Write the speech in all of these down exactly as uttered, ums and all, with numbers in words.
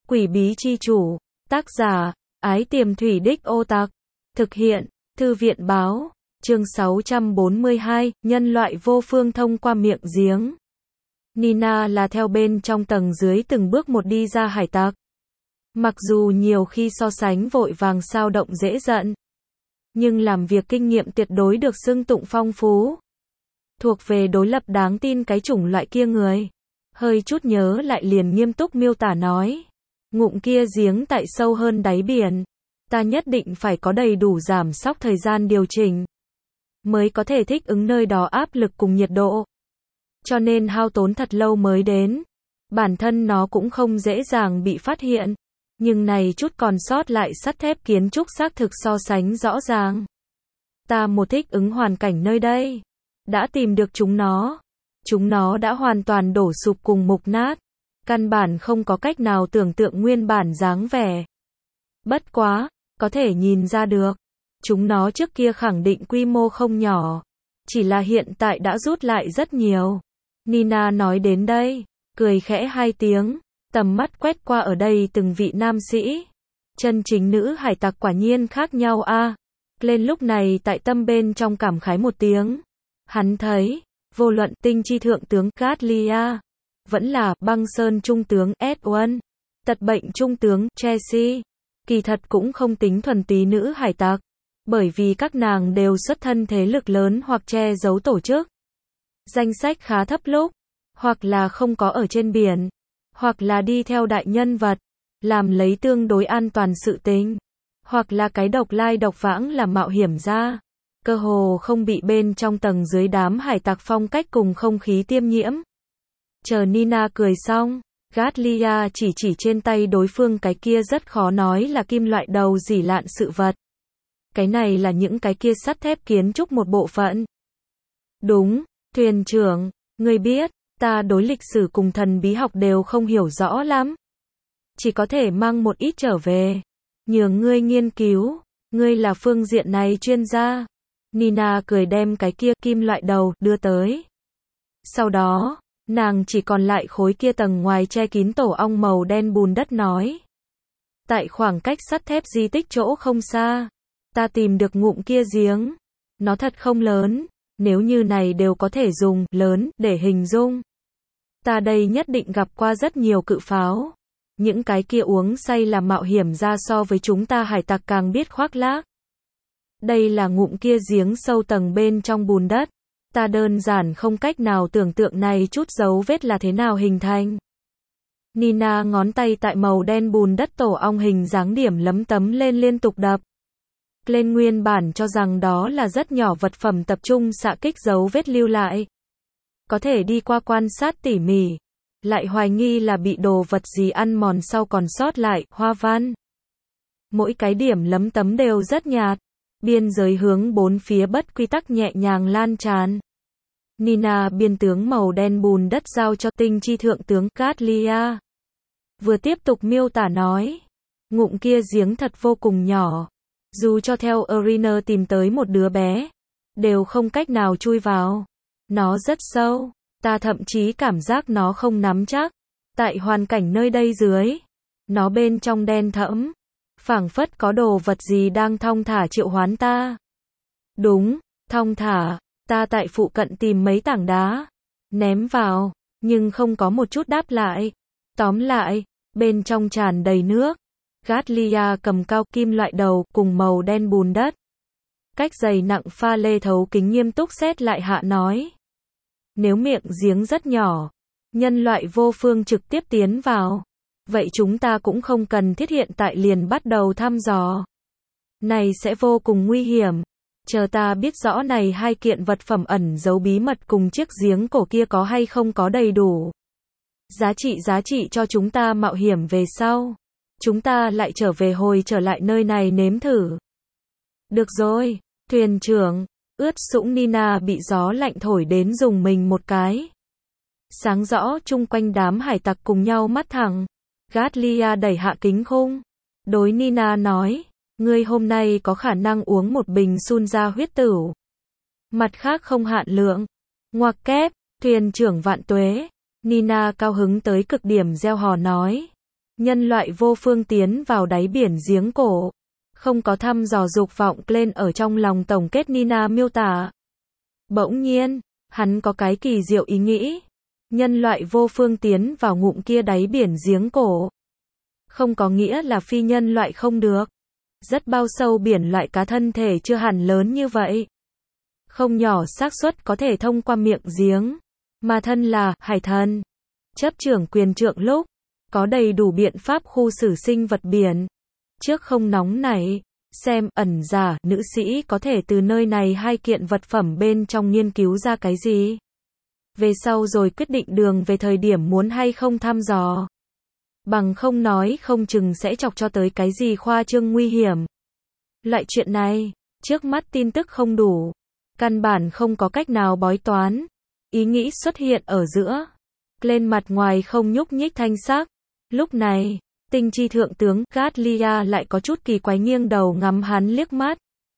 Quỷ bí chi chủ, tác giả, Ái Tiềm Thủy Đích Ô Tặc, thực hiện, Thư viện báo, chương sáu trăm bốn mươi hai, nhân loại vô phương thông qua miệng giếng. Nina là theo bên trong tầng dưới từng bước một đi ra hải tặc. Mặc dù nhiều khi so sánh vội vàng sao động dễ giận, nhưng làm việc kinh nghiệm tuyệt đối được xưng tụng phong phú. Thuộc về đối lập đáng tin cái chủng loại kia người. Hơi chút nhớ lại liền nghiêm túc miêu tả nói. Ngụm kia giếng tại sâu hơn đáy biển. Ta nhất định phải có đầy đủ giảm sóc thời gian điều chỉnh. Mới có thể thích ứng nơi đó áp lực cùng nhiệt độ. Cho nên hao tốn thật lâu mới đến. Bản thân nó cũng không dễ dàng bị phát hiện. Nhưng này chút còn sót lại sắt thép kiến trúc xác thực so sánh rõ ràng. Ta một thích ứng hoàn cảnh nơi đây. Đã tìm được chúng nó. Chúng nó đã hoàn toàn đổ sụp cùng mục nát. Căn bản không có cách nào tưởng tượng nguyên bản dáng vẻ. Bất quá, có thể nhìn ra được. Chúng nó trước kia khẳng định quy mô không nhỏ. Chỉ là hiện tại đã rút lại rất nhiều. Nina nói đến đây, cười khẽ hai tiếng. Tầm mắt quét qua ở đây từng vị nam sĩ. Chân chính nữ hải tặc quả nhiên khác nhau a. À. Lên lúc này tại tâm bên trong cảm khái một tiếng. Hắn thấy, vô luận tinh chi thượng tướng Gatlia, vẫn là băng sơn trung tướng Edwin, tật bệnh trung tướng Chelsea, kỳ thật cũng không tính thuần túy nữ hải tặc, bởi vì các nàng đều xuất thân thế lực lớn hoặc che giấu tổ chức. Danh sách khá thấp lúc, hoặc là không có ở trên biển, hoặc là đi theo đại nhân vật, làm lấy tương đối an toàn sự tình, hoặc là cái độc lai độc vãng làm mạo hiểm ra. Cơ hồ không bị bên trong tầng dưới đám hải tặc phong cách cùng không khí tiêm nhiễm. Chờ Nina cười xong, Gatlia chỉ chỉ trên tay đối phương cái kia rất khó nói là kim loại đầu rỉ lạn sự vật. Cái này là những cái kia sắt thép kiến trúc một bộ phận. Đúng, thuyền trưởng, ngươi biết, ta đối lịch sử cùng thần bí học đều không hiểu rõ lắm. Chỉ có thể mang một ít trở về. Nhường ngươi nghiên cứu, ngươi là phương diện này chuyên gia. Nina cười đem cái kia kim loại đầu đưa tới. Sau đó, nàng chỉ còn lại khối kia tầng ngoài che kín tổ ong màu đen bùn đất nói. Tại khoảng cách sắt thép di tích chỗ không xa, ta tìm được ngụm kia giếng. Nó thật không lớn, nếu như này đều có thể dùng lớn để hình dung. Ta đây nhất định gặp qua rất nhiều cự pháo. Những cái kia uống say là mạo hiểm ra so với chúng ta hải tặc càng biết khoác lác. Đây là ngụm kia giếng sâu tầng bên trong bùn đất. Ta đơn giản không cách nào tưởng tượng này chút dấu vết là thế nào hình thành. Nina ngón tay tại màu đen bùn đất tổ ong hình dáng điểm lấm tấm lên liên tục đập. Lên nguyên bản cho rằng đó là rất nhỏ vật phẩm tập trung xạ kích dấu vết lưu lại. Có thể đi qua quan sát tỉ mỉ. Lại hoài nghi là bị đồ vật gì ăn mòn sau còn sót lại, hoa văn. Mỗi cái điểm lấm tấm đều rất nhạt. Biên giới hướng bốn phía bất quy tắc nhẹ nhàng lan tràn. Nina biên tướng màu đen bùn đất giao cho tinh chi thượng tướng Gatlia. Vừa tiếp tục miêu tả nói. Ngụm kia giếng thật vô cùng nhỏ. Dù cho theo Arena tìm tới một đứa bé, đều không cách nào chui vào. Nó rất sâu. Ta thậm chí cảm giác nó không nắm chắc. Tại hoàn cảnh nơi đây dưới. Nó bên trong đen thẫm. Phảng phất có đồ vật gì đang thong thả triệu hoán ta. Đúng, thong thả, ta tại phụ cận tìm mấy tảng đá. Ném vào, nhưng không có một chút đáp lại. Tóm lại, bên trong tràn đầy nước. Gatlia cầm cao kim loại đầu cùng màu đen bùn đất. Cách dày nặng pha lê thấu kính nghiêm túc xét lại hạ nói. Nếu miệng giếng rất nhỏ, nhân loại vô phương trực tiếp tiến vào. Vậy chúng ta cũng không cần thiết hiện tại liền bắt đầu thăm dò. Này sẽ vô cùng nguy hiểm. Chờ ta biết rõ này hai kiện vật phẩm ẩn giấu bí mật cùng chiếc giếng cổ kia có hay không có đầy đủ. Giá trị giá trị cho chúng ta mạo hiểm về sau. Chúng ta lại trở về hồi trở lại nơi này nếm thử. Được rồi, thuyền trưởng. Ướt sũng Nina bị gió lạnh thổi đến dùng mình một cái. Sáng rõ chung quanh đám hải tặc cùng nhau mắt thẳng. Gatlia đẩy hạ kính khung. Đối Nina nói, ngươi hôm nay có khả năng uống một bình sun ra huyết tửu. Mặt khác không hạn lượng. Ngoặc kép, thuyền trưởng vạn tuế. Nina cao hứng tới cực điểm gieo hò nói. Nhân loại vô phương tiến vào đáy biển giếng cổ. Không có thăm dò dục vọng lên ở trong lòng tổng kết Nina miêu tả. Bỗng nhiên, hắn có cái kỳ diệu ý nghĩ. Nhân loại vô phương tiến vào ngụm kia đáy biển giếng cổ. Không có nghĩa là phi nhân loại không được. Rất bao sâu biển loại cá thân thể chưa hẳn lớn như vậy. Không nhỏ xác suất có thể thông qua miệng giếng. Mà thân là hải thần. Chấp trưởng quyền trượng lúc. Có đầy đủ biện pháp khu xử sinh vật biển. Trước không nóng nảy. Xem ẩn giả nữ sĩ có thể từ nơi này hai kiện vật phẩm bên trong nghiên cứu ra cái gì. Về sau rồi quyết định đường về thời điểm muốn hay không thăm dò. Bằng không nói không chừng sẽ chọc cho tới cái gì khoa trương nguy hiểm. Loại chuyện này, trước mắt tin tức không đủ. Căn bản không có cách nào bói toán. Ý nghĩ xuất hiện ở giữa. Lên mặt ngoài không nhúc nhích thanh sắc. Lúc này, tinh chi thượng tướng Gatlia lại có chút kỳ quái nghiêng đầu ngắm hắn liếc mắt.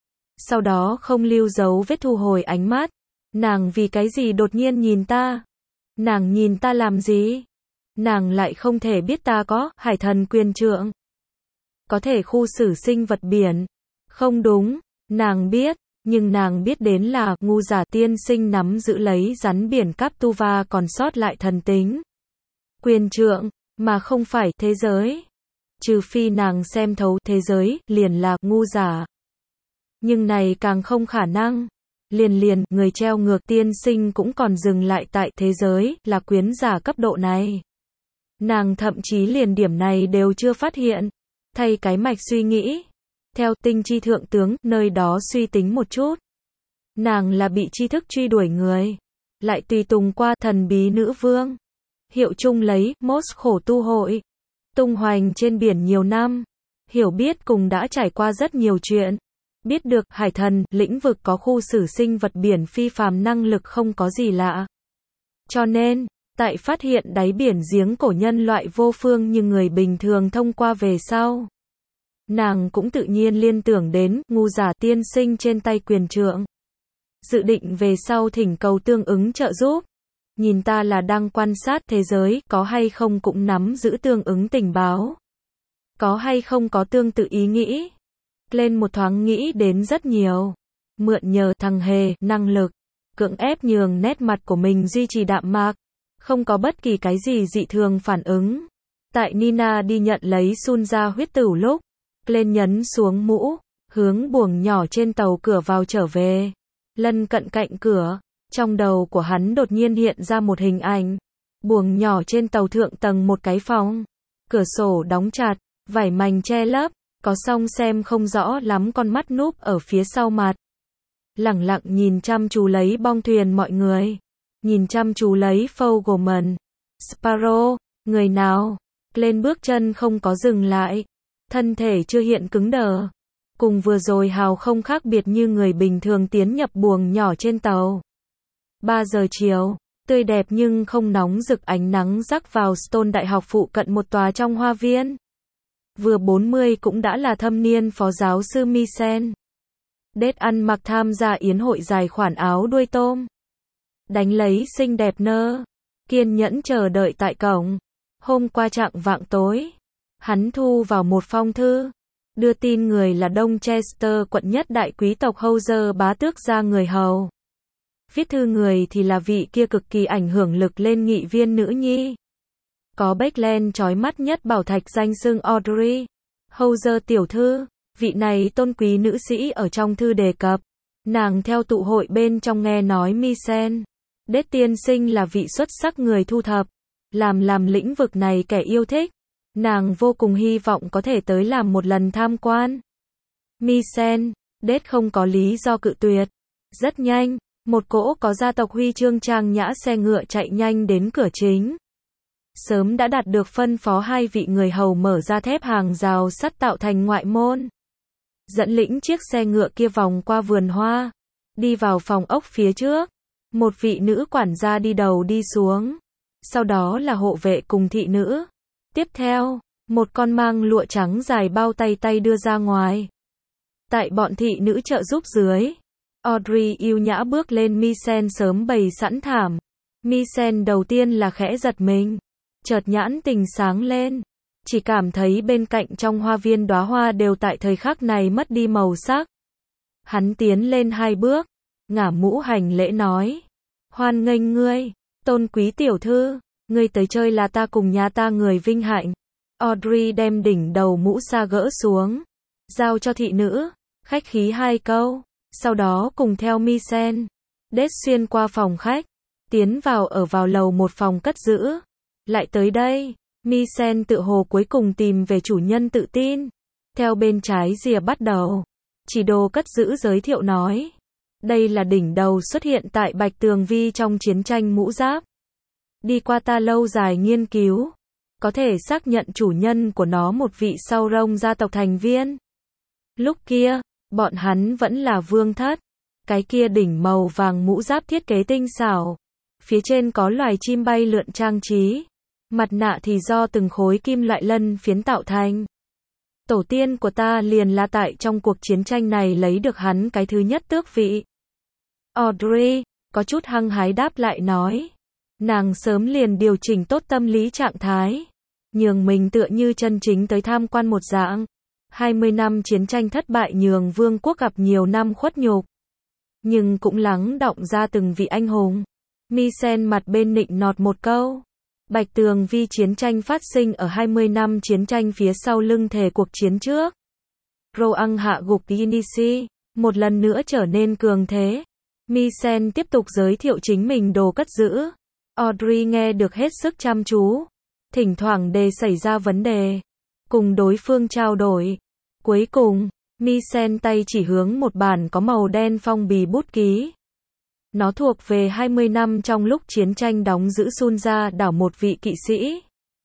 Sau đó không lưu dấu vết thu hồi ánh mắt. Nàng vì cái gì đột nhiên nhìn ta? Nàng nhìn ta làm gì? Nàng lại không thể biết ta có hải thần quyền trượng. Có thể khu xử sinh vật biển. Không đúng, nàng biết, nhưng nàng biết đến là ngu giả tiên sinh nắm giữ lấy rắn biển Captuva còn sót lại thần tính. Quyền trượng, mà không phải thế giới. Trừ phi nàng xem thấu thế giới, liền là ngu giả. Nhưng này càng không khả năng. Liền liền, người treo ngược tiên sinh cũng còn dừng lại tại thế giới, là quyến giả cấp độ này. Nàng thậm chí liền điểm này đều chưa phát hiện. Thay cái mạch suy nghĩ. Theo tinh chi thượng tướng, nơi đó suy tính một chút. Nàng là bị tri thức truy đuổi người. Lại tùy tùng qua thần bí nữ vương. Hiệu chung lấy, mốt khổ tu hội. Tung hoành trên biển nhiều năm. Hiểu biết cùng đã trải qua rất nhiều chuyện. Biết được, hải thần, lĩnh vực có khu xử sinh vật biển phi phàm năng lực không có gì lạ. Cho nên, tại phát hiện đáy biển giếng cổ nhân loại vô phương như người bình thường thông qua về sau. Nàng cũng tự nhiên liên tưởng đến, ngu giả tiên sinh trên tay quyền trượng. Dự định về sau thỉnh cầu tương ứng trợ giúp. Nhìn ta là đang quan sát thế giới, có hay không cũng nắm giữ tương ứng tình báo. Có hay không có tương tự ý nghĩ. Lên một thoáng nghĩ đến rất nhiều. Mượn nhờ thằng hề, năng lực. Cưỡng ép nhường nét mặt của mình duy trì đạm mạc. Không có bất kỳ cái gì dị thường phản ứng. Tại Nina đi nhận lấy sun ra huyết tửu lúc. Lên nhấn xuống mũ. Hướng buồng nhỏ trên tàu cửa vào trở về. Lân cận cạnh cửa. Trong đầu của hắn đột nhiên hiện ra một hình ảnh. Buồng nhỏ trên tàu thượng tầng một cái phòng. Cửa sổ đóng chặt. Vải mành che lấp. Có song xem không rõ lắm con mắt núp ở phía sau mặt. Lẳng lặng nhìn chăm chú lấy bong thuyền mọi người. Nhìn chăm chú lấy Fogelman. Sparrow, người nào? Lên bước chân không có dừng lại. Thân thể chưa hiện cứng đờ. Cùng vừa rồi hào không khác biệt như người bình thường tiến nhập buồng nhỏ trên tàu. ba giờ chiều, tươi đẹp nhưng không nóng rực ánh nắng rắc vào Stone Đại học phụ cận một tòa trong hoa viên. Vừa bốn mươi cũng đã là thâm niên phó giáo sư Misen. Đết ăn mặc tham gia yến hội dài khoản áo đuôi tôm. Đánh lấy xinh đẹp nơ. Kiên nhẫn chờ đợi tại cổng. Hôm qua chạng vạng tối. Hắn thu vào một phong thư. Đưa tin người là Đông Chester quận nhất đại quý tộc Hauser bá tước ra người hầu. Viết thư người thì là vị kia cực kỳ ảnh hưởng lực lên nghị viên nữ nhi. Có Beckland chói mắt nhất bảo thạch danh xưng Audrey. Hauser tiểu thư, vị này tôn quý nữ sĩ ở trong thư đề cập. Nàng theo tụ hội bên trong nghe nói Misen. Đết tiên sinh là vị xuất sắc người thu thập. Làm làm lĩnh vực này kẻ yêu thích. Nàng vô cùng hy vọng có thể tới làm một lần tham quan. Misen, Đết không có lý do cự tuyệt. Rất nhanh, một cỗ có gia tộc huy chương trang nhã xe ngựa chạy nhanh đến cửa chính. Sớm đã đạt được phân phó hai vị người hầu mở ra thép hàng rào sắt tạo thành ngoại môn. Dẫn lĩnh chiếc xe ngựa kia vòng qua vườn hoa. Đi vào phòng ốc phía trước. Một vị nữ quản gia đi đầu đi xuống. Sau đó là hộ vệ cùng thị nữ. Tiếp theo, một con mang lụa trắng dài bao tay tay đưa ra ngoài. Tại bọn thị nữ trợ giúp dưới. Audrey yêu nhã bước lên Misen sớm bày sẵn thảm. Misen đầu tiên là khẽ giật mình. Chợt nhãn tình sáng lên. chỉ cảm thấy bên cạnh trong hoa viên đóa hoa đều tại thời khắc này mất đi màu sắc. Hắn tiến lên hai bước, ngả mũ hành lễ nói, hoan nghênh ngươi, tôn quý tiểu thư, ngươi tới chơi là ta cùng nhà ta người vinh hạnh. Audrey đem đỉnh đầu mũ sa gỡ xuống, giao cho thị nữ, khách khí hai câu, sau đó cùng theo Misen, đết xuyên qua phòng khách, tiến vào ở vào lầu một phòng cất giữ. Lại tới đây, Misen tự hồ cuối cùng tìm về chủ nhân tự tin, theo bên trái rìa bắt đầu, chỉ đồ cất giữ giới thiệu nói, đây là đỉnh đầu xuất hiện tại Bạch Tường Vi trong chiến tranh mũ giáp. Đi qua ta lâu dài nghiên cứu, có thể xác nhận chủ nhân của nó một vị sau rông gia tộc thành viên. Lúc kia, bọn hắn vẫn là vương thất. Cái kia đỉnh màu vàng mũ giáp thiết kế tinh xảo. Phía trên có loài chim bay lượn trang trí. Mặt nạ thì do từng khối kim loại lân phiến tạo thành. Tổ tiên của ta liền là tại trong cuộc chiến tranh này lấy được hắn cái thứ nhất tước vị. Audrey, có chút hăng hái đáp lại nói. Nàng sớm liền điều chỉnh tốt tâm lý trạng thái. Nhường mình tựa như chân chính tới tham quan một dạng. hai mươi năm chiến tranh thất bại nhường vương quốc gặp nhiều năm khuất nhục. Nhưng cũng lắng đọng ra từng vị anh hùng. Misen mặt bên nịnh nọt một câu. Bạch Tường Vi chiến tranh phát sinh ở hai mươi năm chiến tranh phía sau lưng thể cuộc chiến trước. Roang hạ gục Inisi, một lần nữa trở nên cường thế. Misen tiếp tục giới thiệu chính mình đồ cất giữ. Audrey nghe được hết sức chăm chú. Thỉnh thoảng đề xảy ra vấn đề. Cùng đối phương trao đổi. Cuối cùng, Misen tay chỉ hướng một bản có màu đen phong bì bút ký. Nó thuộc về hai mươi năm trong lúc chiến tranh đóng giữ Sunja đảo một vị kỵ sĩ.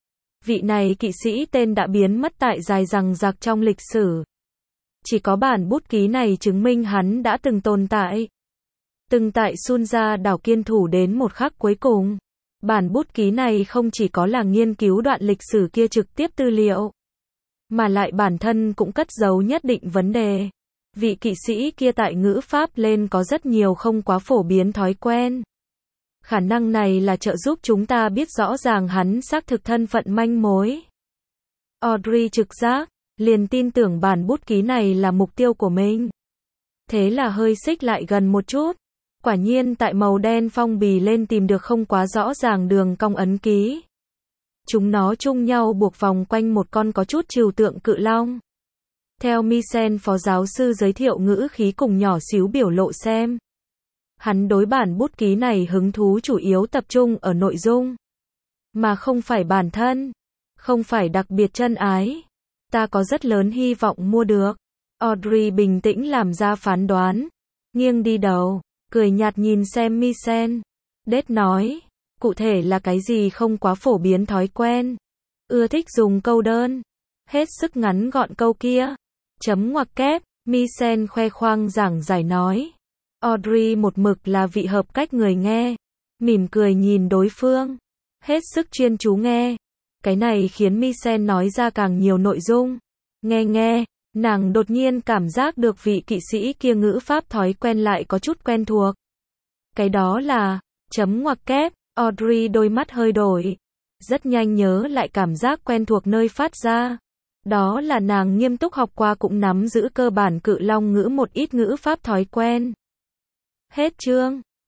Vị này kỵ sĩ tên đã biến mất tại dài rằng rạc trong lịch sử. Chỉ có bản bút ký này chứng minh hắn đã từng tồn tại. Từng tại Sunja đảo kiên thủ đến một khắc cuối cùng. Bản bút ký này không chỉ có là nghiên cứu đoạn lịch sử kia trực tiếp tư liệu, mà lại bản thân cũng cất giấu nhất định vấn đề. Vị kỵ sĩ kia tại ngữ pháp lên có rất nhiều không quá phổ biến thói quen. Khả năng này là trợ giúp chúng ta biết rõ ràng hắn xác thực thân phận manh mối. Audrey trực giác, liền tin tưởng bản bút ký này là mục tiêu của mình. Thế là hơi xích lại gần một chút. Quả nhiên tại màu đen phong bì lên tìm được không quá rõ ràng đường cong ấn ký. Chúng nó chung nhau buộc vòng quanh một con có chút trừu tượng cự long. Theo Misen phó giáo sư giới thiệu ngữ khí cùng nhỏ xíu biểu lộ xem. Hắn đối bản bút ký này hứng thú chủ yếu tập trung ở nội dung. Mà không phải bản thân. Không phải đặc biệt chân ái. Ta có rất lớn hy vọng mua được. Audrey bình tĩnh làm ra phán đoán. Nghiêng đi đầu. Cười nhạt nhìn xem Misen. Đết nói. Cụ thể là cái gì không quá phổ biến thói quen. Ưa thích dùng câu đơn. Hết sức ngắn gọn câu kia. Chấm ngoặc kép. Misen khoe khoang giảng giải nói. Audrey một mực là vị hợp cách người nghe. Mỉm cười nhìn đối phương. Hết sức chuyên chú nghe. Cái này khiến Misen nói ra càng nhiều nội dung. Nghe nghe. Nàng đột nhiên cảm giác được vị kỵ sĩ kia ngữ pháp thói quen lại có chút quen thuộc. Cái đó là, chấm ngoặc kép, Audrey đôi mắt hơi đổi. Rất nhanh nhớ lại cảm giác quen thuộc nơi phát ra. Đó là nàng nghiêm túc học qua cũng nắm giữ cơ bản cự long ngữ một ít ngữ pháp thói quen. Hết chương.